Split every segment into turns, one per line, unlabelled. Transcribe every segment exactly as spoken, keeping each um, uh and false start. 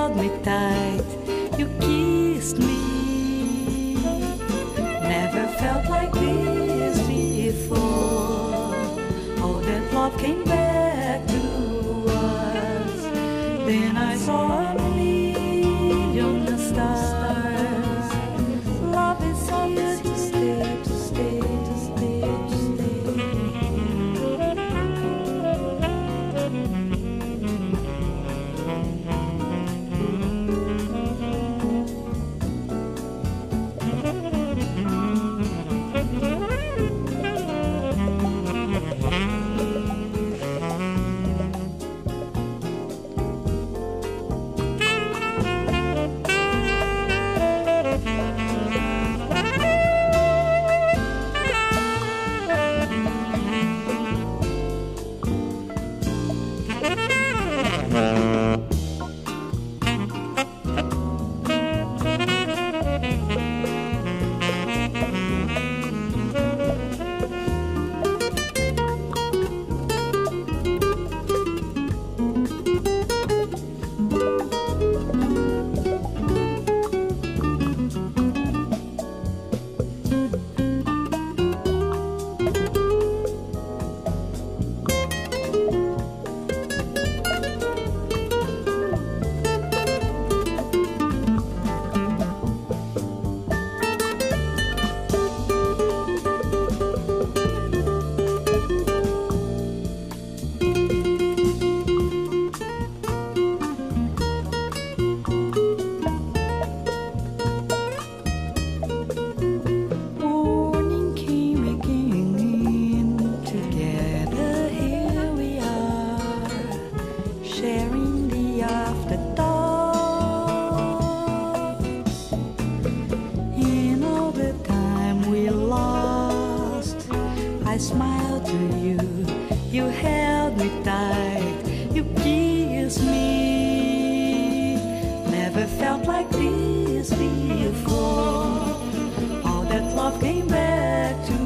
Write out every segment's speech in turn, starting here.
held me tight, you kissed me. Never felt like this before. Oh, that love came back to us. Then I saw a million stars. Love is here to stay, to stay, to stay, to stay. I smiled to you, you held me tight, you kissed me. Never felt like this before. All that love came back to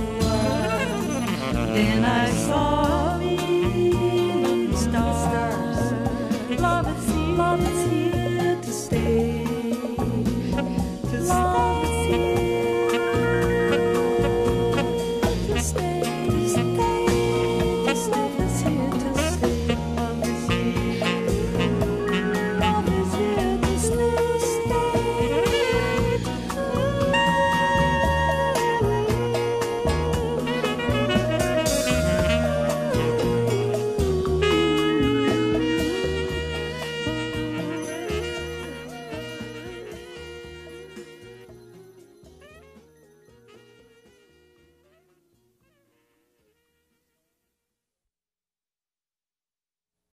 us. Then I saw me stars. Love is here, love is here to stay, to love is here. Stay, stay, stay.